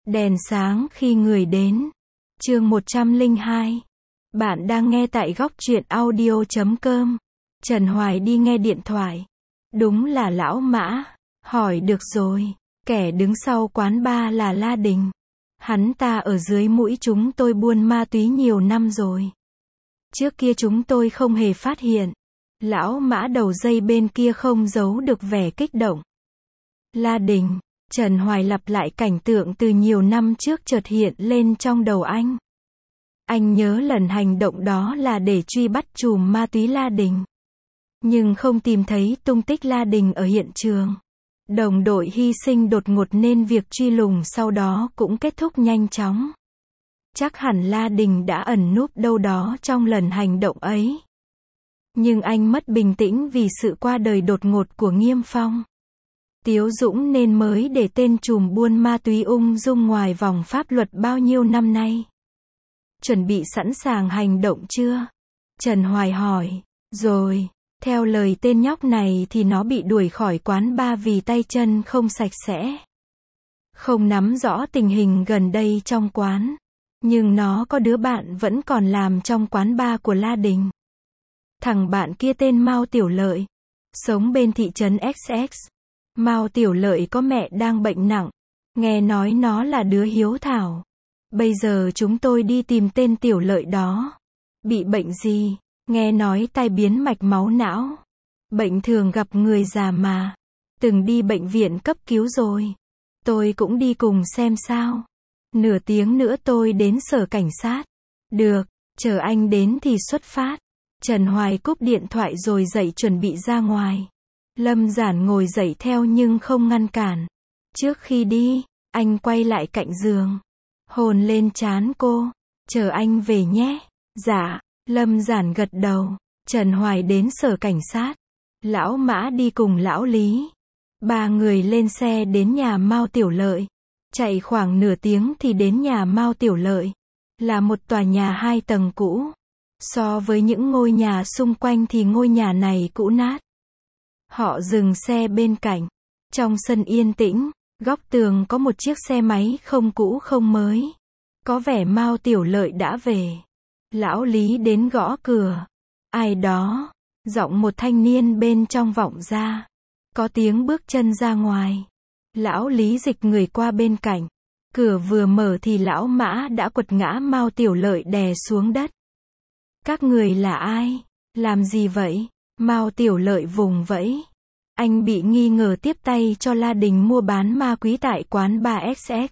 Đèn sáng khi người đến. Chương 102. Bạn đang nghe tại góc truyện audio.com. Trần Hoài đi nghe điện thoại. Đúng là lão Mã. Hỏi được rồi. Kẻ đứng sau quán bar là La Đình. Hắn ta ở dưới mũi chúng tôi buôn ma túy nhiều năm rồi. Trước kia chúng tôi không hề phát hiện. Lão Mã đầu dây bên kia không giấu được vẻ kích động. La Đình. Trần Hoài lặp lại cảnh tượng từ nhiều năm trước chợt hiện lên trong đầu anh. Anh nhớ lần hành động đó là để truy bắt trùm ma túy La Đình. Nhưng không tìm thấy tung tích La Đình ở hiện trường. Đồng đội hy sinh đột ngột nên việc truy lùng sau đó cũng kết thúc nhanh chóng. Chắc hẳn La Đình đã ẩn núp đâu đó trong lần hành động ấy. Nhưng anh mất bình tĩnh vì sự qua đời đột ngột của Nghiêm Phong. Tiếu Dũng nên mới để tên trùm buôn ma túy ung dung ngoài vòng pháp luật bao nhiêu năm nay. Chuẩn bị sẵn sàng hành động chưa? Trần Hoài hỏi. Rồi, theo lời tên nhóc này thì nó bị đuổi khỏi quán bar vì tay chân không sạch sẽ. Không nắm rõ tình hình gần đây trong quán. Nhưng nó có đứa bạn vẫn còn làm trong quán bar của La Đình. Thằng bạn kia tên Mao Tiểu Lợi. Sống bên thị trấn XX. Mao Tiểu Lợi có mẹ đang bệnh nặng. Nghe nói nó là đứa hiếu thảo. Bây giờ chúng tôi đi tìm tên Tiểu Lợi đó. Bị bệnh gì? Nghe nói tai biến mạch máu não. Bệnh thường gặp người già mà. Từng đi bệnh viện cấp cứu rồi. Tôi cũng đi cùng xem sao. Nửa tiếng nữa tôi đến sở cảnh sát. Được, chờ anh đến thì xuất phát. Trần Hoài cúp điện thoại rồi dậy chuẩn bị ra ngoài. Lâm Giản ngồi dậy theo nhưng không ngăn cản. Trước khi đi, anh quay lại cạnh giường. Hôn lên trán cô. Chờ anh về nhé. Dạ, Lâm Giản gật đầu. Trần Hoài đến sở cảnh sát. Lão Mã đi cùng lão Lý. Ba người lên xe đến nhà Mao Tiểu Lợi. Chạy khoảng nửa tiếng thì đến nhà Mao Tiểu Lợi. Là một tòa nhà 2 tầng cũ. So với những ngôi nhà xung quanh thì ngôi nhà này cũ nát. Họ dừng xe bên cạnh. Trong sân yên tĩnh, góc tường có một chiếc xe máy không cũ không mới. Có vẻ Mao Tiểu Lợi đã về. Lão Lý đến gõ cửa. Ai đó? Giọng một thanh niên bên trong vọng ra. Có tiếng bước chân ra ngoài. Lão Lý dịch người qua bên cạnh. Cửa vừa mở thì lão Mã đã quật ngã Mao Tiểu Lợi đè xuống đất. Các người là ai? Làm gì vậy? Mao Tiểu Lợi vùng vẫy. Anh bị nghi ngờ tiếp tay cho La Đình mua bán ma túy tại quán bar XX.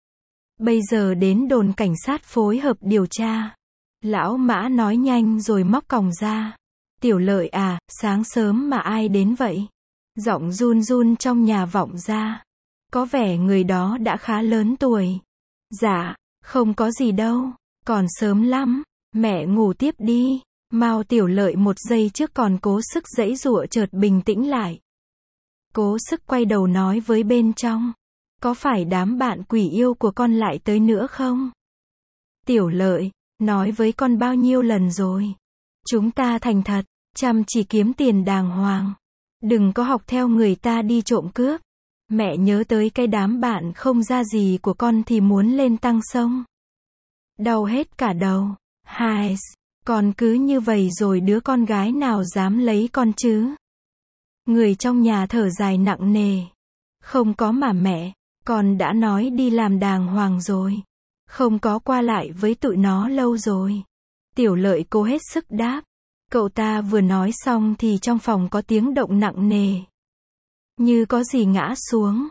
Bây giờ đến đồn cảnh sát phối hợp điều tra. Lão Mã nói nhanh rồi móc còng ra. Tiểu Lợi à, sáng sớm mà ai đến vậy? Giọng run run trong nhà vọng ra. Có vẻ người đó đã khá lớn tuổi. Dạ, không có gì đâu, còn sớm lắm, mẹ ngủ tiếp đi. Mao Tiểu Lợi một giây trước còn cố sức giãy giụa chợt bình tĩnh lại. Cố sức quay đầu nói với bên trong. Có phải đám bạn quỷ yêu của con lại tới nữa không? Tiểu Lợi, nói với con bao nhiêu lần rồi. Chúng ta thành thật, chăm chỉ kiếm tiền đàng hoàng. Đừng có học theo người ta đi trộm cướp. Mẹ nhớ tới cái đám bạn không ra gì của con thì muốn lên tăng sông. Đau hết cả đầu. Hai, con cứ như vậy rồi đứa con gái nào dám lấy con chứ? Người trong nhà thở dài nặng nề. Không có mà mẹ, con đã nói đi làm đàng hoàng rồi. Không có qua lại với tụi nó lâu rồi. Tiểu Lợi cố hết sức đáp. Cậu ta vừa nói xong thì trong phòng có tiếng động nặng nề. Như có gì ngã xuống.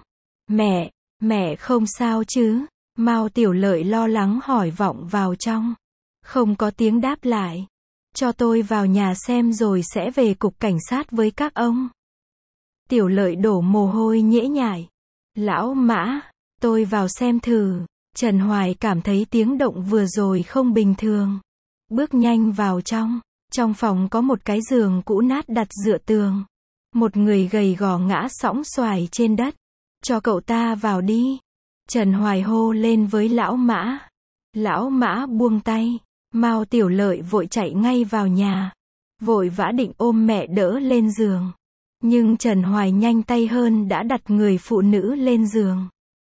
Mẹ không sao chứ? Mao Tiểu Lợi lo lắng hỏi vọng vào trong. Không có tiếng đáp lại. Cho tôi vào nhà xem rồi sẽ về cục cảnh sát với các ông. Tiểu Lợi đổ mồ hôi nhễ nhại. Lão Mã, tôi vào xem thử. Trần Hoài cảm thấy tiếng động vừa rồi không bình thường. Bước nhanh vào trong. Trong phòng có một cái giường cũ nát đặt dựa tường. Một người gầy gò ngã sõng xoài trên đất. Cho cậu ta vào đi. Trần Hoài hô lên với lão Mã. Lão Mã buông tay. Mao Tiểu Lợi vội chạy ngay vào nhà. Vội vã định ôm mẹ đỡ lên giường. Nhưng Trần Hoài nhanh tay hơn đã đặt người phụ nữ lên giường.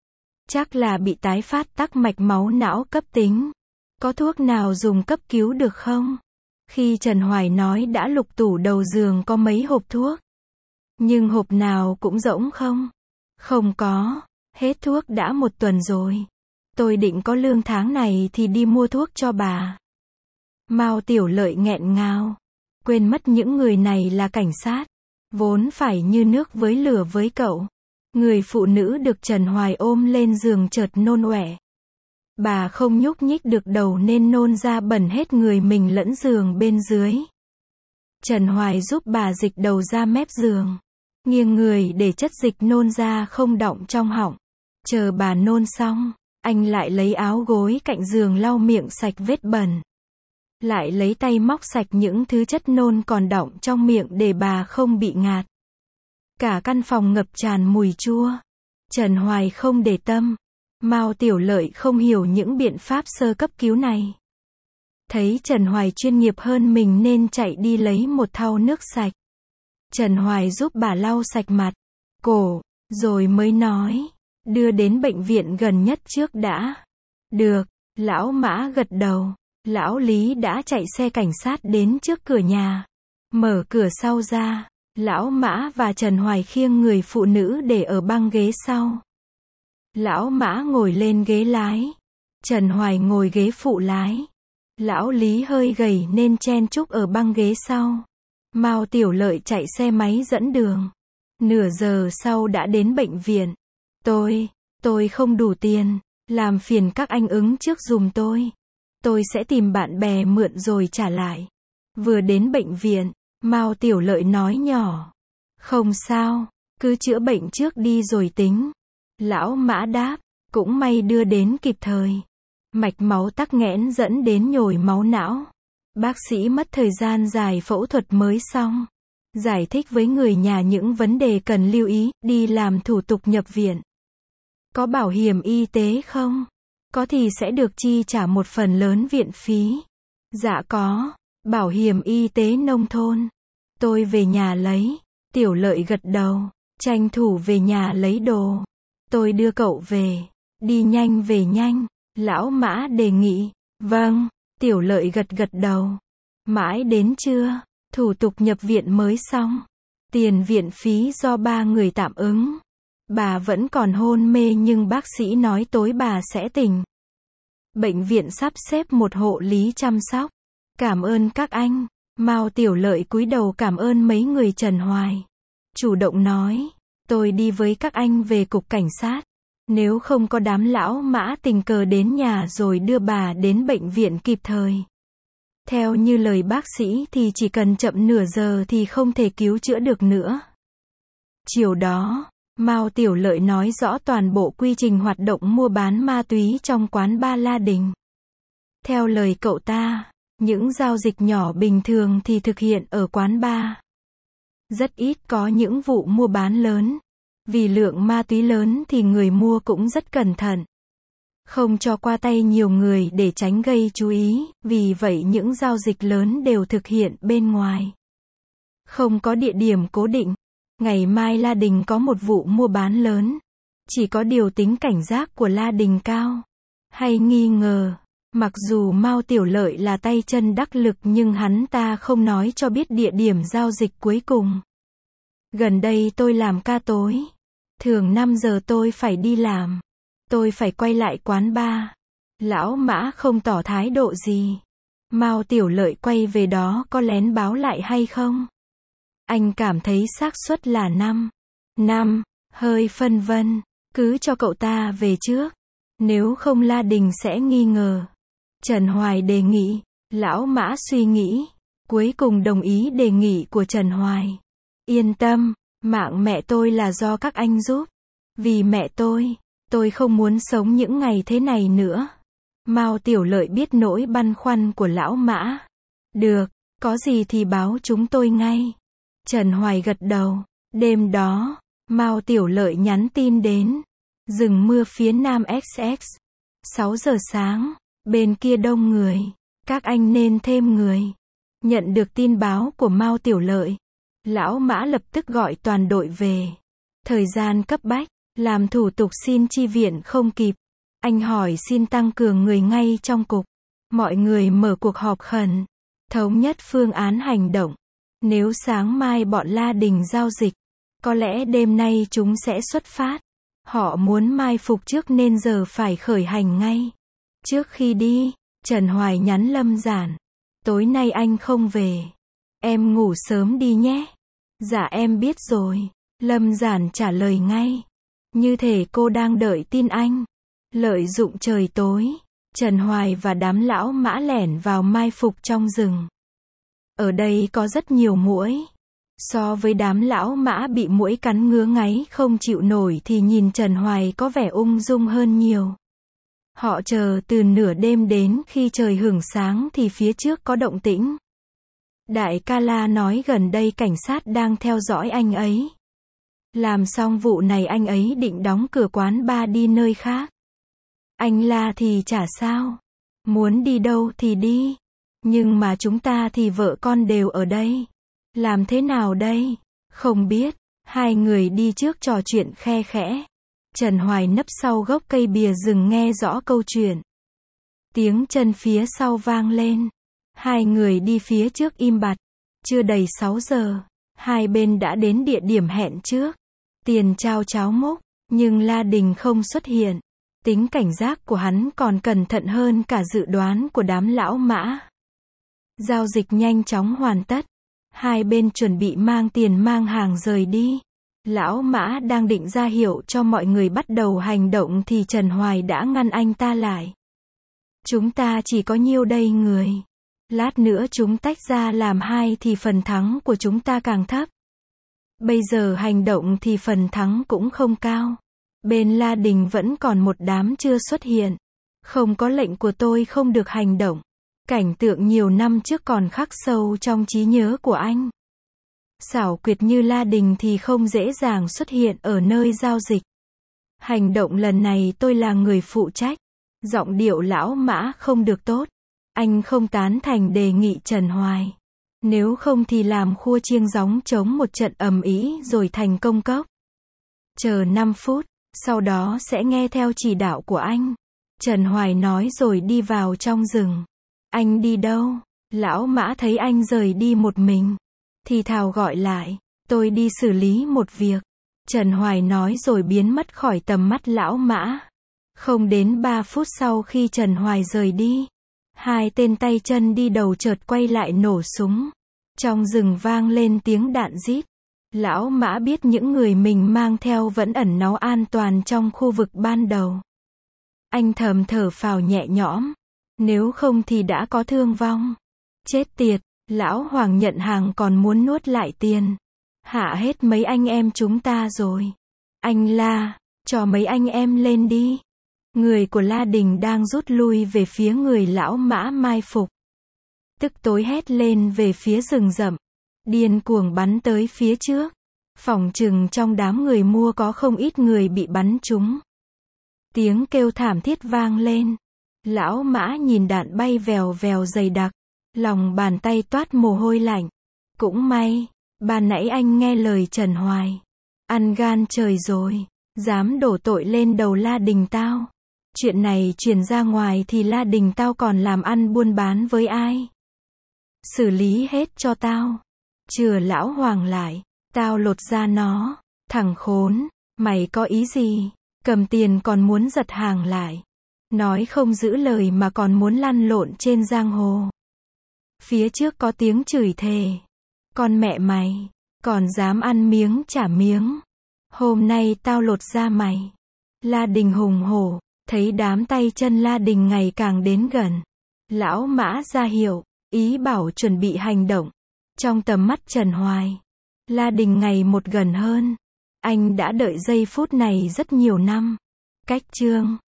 Chắc là bị tái phát tắc mạch máu não cấp tính. Có thuốc nào dùng cấp cứu được không? Khi Trần Hoài nói đã lục tủ đầu giường có mấy hộp thuốc. Nhưng hộp nào cũng rỗng không? Không có, hết thuốc đã 1 tuần rồi. Tôi định có lương tháng này thì đi mua thuốc cho bà. Mao Tiểu Lợi nghẹn ngào. Quên mất những người này là cảnh sát. Vốn phải như nước với lửa với cậu. Người phụ nữ được Trần Hoài ôm lên giường chợt nôn ọe. Bà không nhúc nhích được đầu nên nôn ra bẩn hết người mình lẫn giường bên dưới. Trần Hoài giúp bà dịch đầu ra mép giường. Nghiêng người để chất dịch nôn ra không đọng trong họng. Chờ bà nôn xong, anh lại lấy áo gối cạnh giường lau miệng sạch vết bẩn. Lại lấy tay móc sạch những thứ chất nôn còn đọng trong miệng để bà không bị ngạt. Cả căn phòng ngập tràn mùi chua. Trần Hoài không để tâm. Mao Tiểu Lợi không hiểu những biện pháp sơ cấp cứu này. Thấy Trần Hoài chuyên nghiệp hơn mình nên chạy đi lấy một thau nước sạch. Trần Hoài giúp bà lau sạch mặt, cổ, rồi mới nói, đưa đến bệnh viện gần nhất trước đã. Được, lão Mã gật đầu. Lão Lý đã chạy xe cảnh sát đến trước cửa nhà. Mở cửa sau ra, lão Mã và Trần Hoài khiêng người phụ nữ để ở băng ghế sau. Lão Mã ngồi lên ghế lái. Trần Hoài ngồi ghế phụ lái. Lão Lý hơi gầy nên chen chúc ở băng ghế sau. Mao Tiểu Lợi chạy xe máy dẫn đường. Nửa giờ sau đã đến bệnh viện. Tôi không đủ tiền. Làm phiền các anh ứng trước giùm tôi. Tôi sẽ tìm bạn bè mượn rồi trả lại. Vừa đến bệnh viện, Mao Tiểu Lợi nói nhỏ. Không sao, cứ chữa bệnh trước đi rồi tính. Lão Mã đáp, cũng may đưa đến kịp thời. Mạch máu tắc nghẽn dẫn đến nhồi máu não. Bác sĩ mất thời gian dài phẫu thuật mới xong. Giải thích với người nhà những vấn đề cần lưu ý, đi làm thủ tục nhập viện. Có bảo hiểm y tế không? Có thì sẽ được chi trả một phần lớn viện phí. Dạ có, bảo hiểm y tế nông thôn. Tôi về nhà lấy. Tiểu Lợi gật đầu, tranh thủ về nhà lấy đồ. Tôi đưa cậu về. Đi nhanh về nhanh. Lão Mã đề nghị. Vâng, Tiểu Lợi gật đầu. Mãi đến trưa, thủ tục nhập viện mới xong. Tiền viện phí do 3 người tạm ứng. Bà vẫn còn hôn mê nhưng bác sĩ nói tối bà sẽ tỉnh. Bệnh viện sắp xếp một hộ lý chăm sóc. Cảm ơn các anh. Mao Tiểu Lợi cúi đầu cảm ơn mấy người Trần Hoài. Chủ động nói, tôi đi với các anh về cục cảnh sát. Nếu không có đám lão Mã tình cờ đến nhà rồi đưa bà đến bệnh viện kịp thời. Theo như lời bác sĩ thì chỉ cần chậm nửa giờ thì không thể cứu chữa được nữa. Chiều đó, Mao Tiểu Lợi nói rõ toàn bộ quy trình hoạt động mua bán ma túy trong quán bar La Đình. Theo lời cậu ta, những giao dịch nhỏ bình thường thì thực hiện ở quán bar. Rất ít có những vụ mua bán lớn. Vì lượng ma túy lớn thì người mua cũng rất cẩn thận. Không cho qua tay nhiều người để tránh gây chú ý, vì vậy những giao dịch lớn đều thực hiện bên ngoài. Không có địa điểm cố định. Ngày mai La Đình có một vụ mua bán lớn. Chỉ có điều tính cảnh giác của La Đình cao. Hay nghi ngờ. Mặc dù Mao Tiểu Lợi là tay chân đắc lực nhưng hắn ta không nói cho biết địa điểm giao dịch cuối cùng. Gần đây tôi làm ca tối. Thường 5 giờ tôi phải đi làm. Tôi phải quay lại quán bar. Lão Mã không tỏ thái độ gì. Mao Tiểu Lợi quay về đó có lén báo lại hay không? Anh cảm thấy xác suất là 5, hơi phân vân. Cứ cho cậu ta về trước. Nếu không La Đình sẽ nghi ngờ. Trần Hoài đề nghị. Lão Mã suy nghĩ. Cuối cùng đồng ý đề nghị của Trần Hoài. Yên tâm, mạng mẹ tôi là do các anh giúp. Vì mẹ tôi không muốn sống những ngày thế này nữa. Mao Tiểu Lợi biết nỗi băn khoăn của lão Mã. Được, có gì thì báo chúng tôi ngay. Trần Hoài gật đầu. Đêm đó, Mao Tiểu Lợi nhắn tin đến. Rừng mưa phía nam XX. 6 giờ sáng, bên kia đông người. Các anh nên thêm người. Nhận được tin báo của Mao Tiểu Lợi, lão Mã lập tức gọi toàn đội về. Thời gian cấp bách. Làm thủ tục xin chi viện không kịp. Anh hỏi xin tăng cường người ngay trong cục. Mọi người mở cuộc họp khẩn. Thống nhất phương án hành động. Nếu sáng mai bọn La Đình giao dịch, có lẽ đêm nay chúng sẽ xuất phát. Họ muốn mai phục trước nên giờ phải khởi hành ngay. Trước khi đi, Trần Hoài nhắn Lâm Giản. Tối nay anh không về. Em ngủ sớm đi nhé. Dạ em biết rồi. Lâm Giản trả lời ngay. Như thể cô đang đợi tin anh. Lợi dụng trời tối, Trần Hoài và đám lão mã lẻn vào mai phục trong rừng. Ở đây có rất nhiều muỗi. So với đám lão mã bị muỗi cắn ngứa ngáy không chịu nổi thì nhìn Trần Hoài có vẻ ung dung hơn nhiều. Họ chờ từ nửa đêm đến khi trời hửng sáng thì phía trước có động tĩnh. Đại ca La nói gần đây cảnh sát đang theo dõi anh ấy. Làm xong vụ này anh ấy định đóng cửa quán bar đi nơi khác. Anh La thì chả sao. Muốn đi đâu thì đi. Nhưng mà chúng ta thì vợ con đều ở đây. Làm thế nào đây? Không biết. Hai người đi trước trò chuyện khe khẽ. Trần Hoài nấp sau gốc cây bìa rừng nghe rõ câu chuyện. Tiếng chân phía sau vang lên. Hai người đi phía trước im bặt. Chưa đầy 6 giờ. Hai bên đã đến địa điểm hẹn trước. Tiền trao cháo múc. Nhưng La Đình không xuất hiện. Tính cảnh giác của hắn còn cẩn thận hơn cả dự đoán của đám lão mã. Giao dịch nhanh chóng hoàn tất. Hai bên chuẩn bị mang tiền mang hàng rời đi. Lão mã đang định ra hiệu cho mọi người bắt đầu hành động thì Trần Hoài đã ngăn anh ta lại. Chúng ta chỉ có nhiêu đây người. Lát nữa chúng tách ra làm hai thì phần thắng của chúng ta càng thấp. Bây giờ hành động thì phần thắng cũng không cao. Bên La Đình vẫn còn một đám chưa xuất hiện. Không có lệnh của tôi không được hành động. Cảnh tượng nhiều năm trước còn khắc sâu trong trí nhớ của anh. Xảo quyệt như La Đình thì không dễ dàng xuất hiện ở nơi giao dịch. Hành động lần này tôi là người phụ trách. Giọng điệu lão mã không được tốt. Anh không tán thành đề nghị Trần Hoài. Nếu không thì làm khua chiêng gióng trống một trận ầm ĩ rồi thành công cốc. Chờ 5 phút, sau đó sẽ nghe theo chỉ đạo của anh. Trần Hoài nói rồi đi vào trong rừng. Anh đi đâu? Lão mã thấy anh rời đi một mình. Thì thào gọi lại. Tôi đi xử lý một việc. Trần Hoài nói rồi biến mất khỏi tầm mắt lão mã. Không đến 3 phút sau khi Trần Hoài rời đi. Hai tên tay chân đi đầu chợt quay lại nổ súng. Trong rừng vang lên tiếng đạn rít. Lão mã biết những người mình mang theo vẫn ẩn náu an toàn trong khu vực ban đầu. Anh thầm thở phào nhẹ nhõm. Nếu không thì đã có thương vong. Chết tiệt, lão Hoàng nhận hàng còn muốn nuốt lại tiền. Hạ hết mấy anh em chúng ta rồi. Anh La, cho mấy anh em lên đi. Người của La Đình đang rút lui về phía người lão mã mai phục. Tức tối hét lên về phía rừng rậm. Điên cuồng bắn tới phía trước. Phỏng chừng trong đám người mua có không ít người bị bắn trúng. Tiếng kêu thảm thiết vang lên. Lão mã nhìn đạn bay vèo vèo dày đặc. Lòng bàn tay toát mồ hôi lạnh. Cũng may, ban nãy anh nghe lời Trần Hoài. Ăn gan trời rồi. Dám đổ tội lên đầu La Đình tao. Chuyện này truyền ra ngoài thì La Đình tao còn làm ăn buôn bán với ai? Xử lý hết cho tao. Chừa lão Hoàng lại. Tao lột ra nó. Thằng khốn. Mày có ý gì? Cầm tiền còn muốn giật hàng lại. Nói không giữ lời mà còn muốn lăn lộn trên giang hồ. Phía trước có tiếng chửi thề. Con mẹ mày. Còn dám ăn miếng trả miếng. Hôm nay tao lột ra mày. La Đình hùng hổ. Thấy đám tay chân La Đình ngày càng đến gần. Lão mã ra hiệu. Ý bảo chuẩn bị hành động. Trong tầm mắt Trần Hoài. La Đình ngày một gần hơn. Anh đã đợi giây phút này rất nhiều năm. Cách chương